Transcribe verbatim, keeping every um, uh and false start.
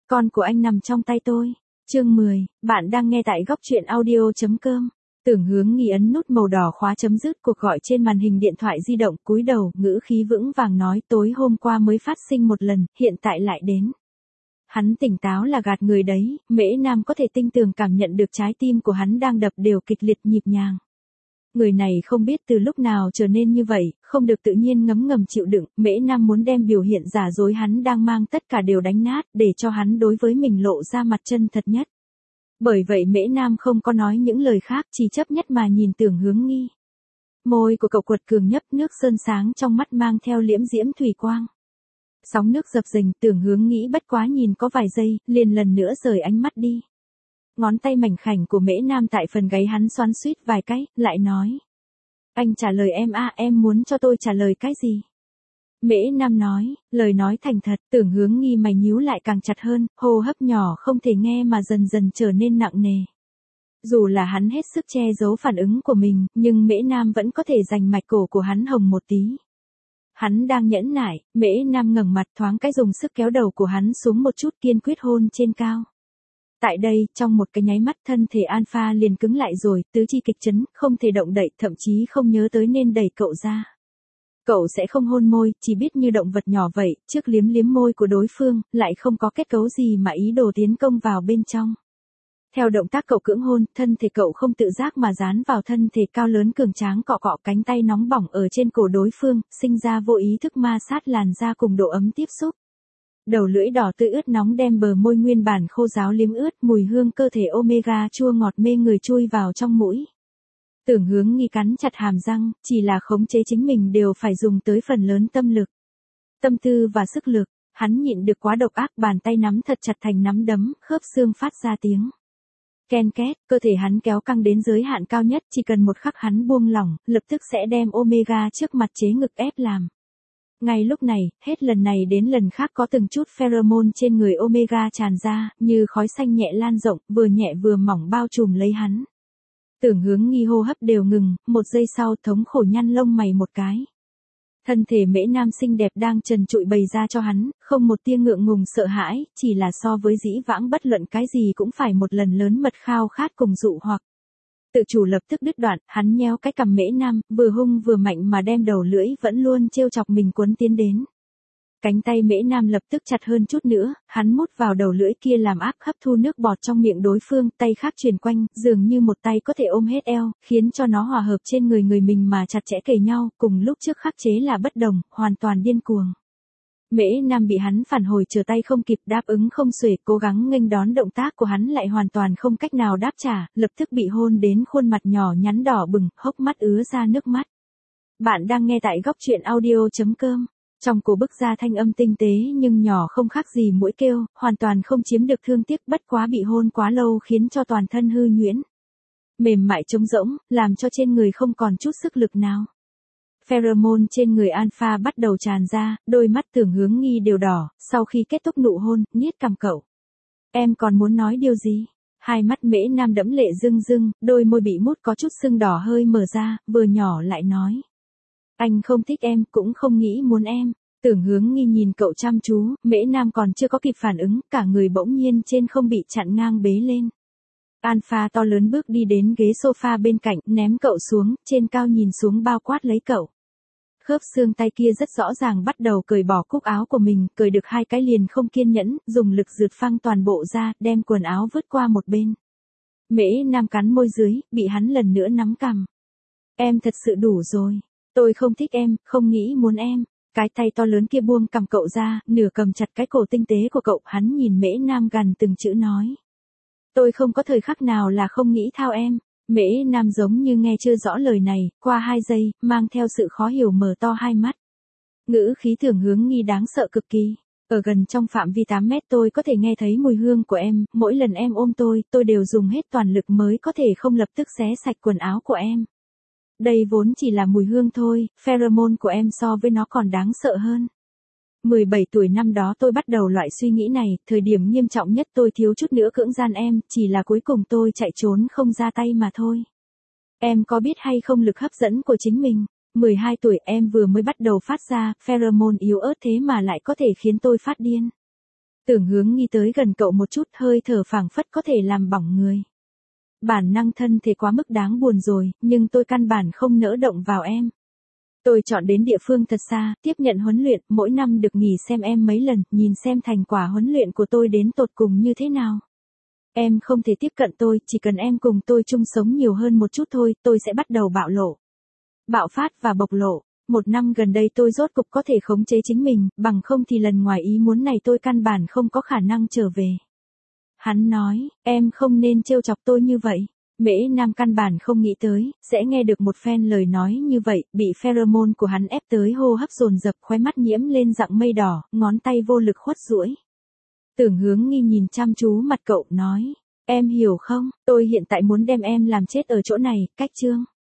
Con của anh nằm trong tay tôi. Chương mười, bạn đang nghe tại góc truyện audio.com. Tưởng Hướng Nghi ấn nút màu đỏ khóa chấm dứt cuộc gọi trên màn hình điện thoại di động, cúi đầu, ngữ khí vững vàng nói tối hôm qua mới phát sinh một lần, hiện tại lại đến. Hắn tỉnh táo là gạt người đấy, Mễ Nam có thể tinh tường cảm nhận được trái tim của hắn đang đập đều kịch liệt nhịp nhàng. Người này không biết từ lúc nào trở nên như vậy, không được tự nhiên ngấm ngầm chịu đựng, Mễ Nam muốn đem biểu hiện giả dối hắn đang mang tất cả đều đánh nát, để cho hắn đối với mình lộ ra mặt chân thật nhất. Bởi vậy Mễ Nam không có nói những lời khác, chỉ chấp nhất mà nhìn Tưởng Hướng Nghi. Môi của cậu quật cường nhấp, nước sơn sáng trong mắt mang theo liễm diễm thủy quang. Sóng nước dập dềnh, Tưởng Hướng Nghĩ bất quá nhìn có vài giây, liền lần nữa rời ánh mắt đi. Ngón tay mảnh khảnh của Mễ Nam tại phần gáy hắn xoắn xuýt vài cái, lại nói. Anh trả lời em a, à, em muốn cho tôi trả lời cái gì? Mễ Nam nói, lời nói thành thật, Tưởng Hướng Nghi mày nhíu lại càng chặt hơn, hô hấp nhỏ không thể nghe mà dần dần trở nên nặng nề. Dù là hắn hết sức che giấu phản ứng của mình, nhưng Mễ Nam vẫn có thể giành mạch cổ của hắn hồng một tí. Hắn đang nhẫn nại, Mễ Nam ngẩng mặt thoáng cái dùng sức kéo đầu của hắn xuống một chút, kiên quyết hôn trên cao. Tại đây, trong một cái nháy mắt thân thể Alpha liền cứng lại rồi, tứ chi kịch chấn, không thể động đậy, thậm chí không nhớ tới nên đẩy cậu ra. Cậu sẽ không hôn môi, chỉ biết như động vật nhỏ vậy, trước liếm liếm môi của đối phương, lại không có kết cấu gì mà ý đồ tiến công vào bên trong. Theo động tác cậu cưỡng hôn, thân thể cậu không tự giác mà dán vào thân thể cao lớn cường tráng, cọ cọ cánh tay nóng bỏng ở trên cổ đối phương, sinh ra vô ý thức ma sát làn da cùng độ ấm tiếp xúc. Đầu lưỡi đỏ tươi ướt nóng đem bờ môi nguyên bản khô ráo liếm ướt, mùi hương cơ thể omega chua ngọt mê người chui vào trong mũi. Tưởng Hướng Nghi cắn chặt hàm răng, chỉ là khống chế chính mình đều phải dùng tới phần lớn tâm lực, tâm tư và sức lực. Hắn nhịn được quá độc ác, bàn tay nắm thật chặt thành nắm đấm, khớp xương phát ra tiếng ken két, cơ thể hắn kéo căng đến giới hạn cao nhất, chỉ cần một khắc hắn buông lỏng, lập tức sẽ đem omega trước mặt chế ngực ép làm. Ngay lúc này, hết lần này đến lần khác có từng chút pheromone trên người omega tràn ra, như khói xanh nhẹ lan rộng, vừa nhẹ vừa mỏng bao trùm lấy hắn. Tưởng Hướng Nghi hô hấp đều ngừng, một giây sau thống khổ nhăn lông mày một cái. Thân thể Mễ Nam xinh đẹp đang trần trụi bày ra cho hắn, không một tia ngượng ngùng sợ hãi, chỉ là so với dĩ vãng bất luận cái gì cũng phải một lần lớn mật khao khát cùng dụ hoặc. Tự chủ lập tức đứt đoạn, hắn nhéo cái cằm Mễ Nam, vừa hung vừa mạnh mà đem đầu lưỡi vẫn luôn trêu chọc mình cuốn tiến đến. Cánh tay Mễ Nam lập tức chặt hơn chút nữa, hắn mút vào đầu lưỡi kia làm áp hấp thu nước bọt trong miệng đối phương, tay khác truyền quanh, dường như một tay có thể ôm hết eo, khiến cho nó hòa hợp trên người người mình mà chặt chẽ kề nhau, cùng lúc trước khắc chế là bất đồng, hoàn toàn điên cuồng. Mễ Nam bị hắn phản hồi trở tay không kịp, đáp ứng không xuể, cố gắng nghênh đón động tác của hắn lại hoàn toàn không cách nào đáp trả, lập tức bị hôn đến khuôn mặt nhỏ nhắn đỏ bừng, hốc mắt ứa ra nước mắt. Bạn đang nghe tại góc truyện audio.com. Trong cổ bức ra thanh âm tinh tế nhưng nhỏ không khác gì mũi kêu, hoàn toàn không chiếm được thương tiếc, bất quá bị hôn quá lâu khiến cho toàn thân hư nhuyễn. Mềm mại trống rỗng, làm cho trên người không còn chút sức lực nào. Pheromone trên người Alpha bắt đầu tràn ra, đôi mắt Tưởng Hướng Nghi đều đỏ, sau khi kết thúc nụ hôn, niết cằm cậu. Em còn muốn nói điều gì? Hai mắt Mễ Nam đẫm lệ rưng rưng, đôi môi bị mút có chút sưng đỏ hơi mở ra, vừa nhỏ lại nói. Anh không thích em, cũng không nghĩ muốn em. Tưởng Hướng Nghi nhìn cậu chăm chú, Mễ Nam còn chưa có kịp phản ứng, cả người bỗng nhiên trên không bị chặn ngang bế lên. Alpha to lớn bước đi đến ghế sofa bên cạnh, ném cậu xuống, trên cao nhìn xuống bao quát lấy cậu. Khớp xương tay kia rất rõ ràng bắt đầu cởi bỏ cúc áo của mình, cởi được hai cái liền không kiên nhẫn, dùng lực rượt phăng toàn bộ ra, đem quần áo vứt qua một bên. Mễ Nam cắn môi dưới, bị hắn lần nữa nắm cằm. Em thật sự đủ rồi. Tôi không thích em, không nghĩ muốn em. Cái tay to lớn kia buông cằm cậu ra, nửa cầm chặt cái cổ tinh tế của cậu, hắn nhìn Mễ Nam gằn từng chữ nói. Tôi không có thời khắc nào là không nghĩ thao em. Mễ Nam giống như nghe chưa rõ lời này, qua hai giây, mang theo sự khó hiểu mở to hai mắt. Ngữ khí Tưởng Hướng Nghi đáng sợ cực kỳ. Ở gần trong phạm vi tám mét tôi có thể nghe thấy mùi hương của em, mỗi lần em ôm tôi, tôi đều dùng hết toàn lực mới có thể không lập tức xé sạch quần áo của em. Đây vốn chỉ là mùi hương thôi, pheromone của em so với nó còn đáng sợ hơn. mười bảy tuổi năm đó tôi bắt đầu loại suy nghĩ này, thời điểm nghiêm trọng nhất tôi thiếu chút nữa cưỡng gian em, chỉ là cuối cùng tôi chạy trốn không ra tay mà thôi. Em có biết hay không lực hấp dẫn của chính mình? mười hai tuổi em vừa mới bắt đầu phát ra, pheromone yếu ớt thế mà lại có thể khiến tôi phát điên. Tưởng Hướng Nghi tới gần cậu một chút, hơi thở phảng phất có thể làm bỏng người. Bản năng thân thể quá mức đáng buồn rồi, nhưng tôi căn bản không nỡ động vào em. Tôi chọn đến địa phương thật xa, tiếp nhận huấn luyện, mỗi năm được nghỉ xem em mấy lần, nhìn xem thành quả huấn luyện của tôi đến tột cùng như thế nào. Em không thể tiếp cận tôi, chỉ cần em cùng tôi chung sống nhiều hơn một chút thôi, tôi sẽ bắt đầu bạo lộ. Bạo phát và bộc lộ. Một năm gần đây tôi rốt cục có thể khống chế chính mình, bằng không thì lần ngoài ý muốn này tôi căn bản không có khả năng trở về. Hắn nói, em không nên trêu chọc tôi như vậy. Mễ Nam căn bản không nghĩ tới, sẽ nghe được một phen lời nói như vậy, bị pheromone của hắn ép tới hô hấp dồn dập, khóe mắt nhiễm lên dạng mây đỏ, ngón tay vô lực khuất duỗi. Tưởng Hướng Nghi nhìn chăm chú mặt cậu, nói, em hiểu không, tôi hiện tại muốn đem em làm chết ở chỗ này, cách chương.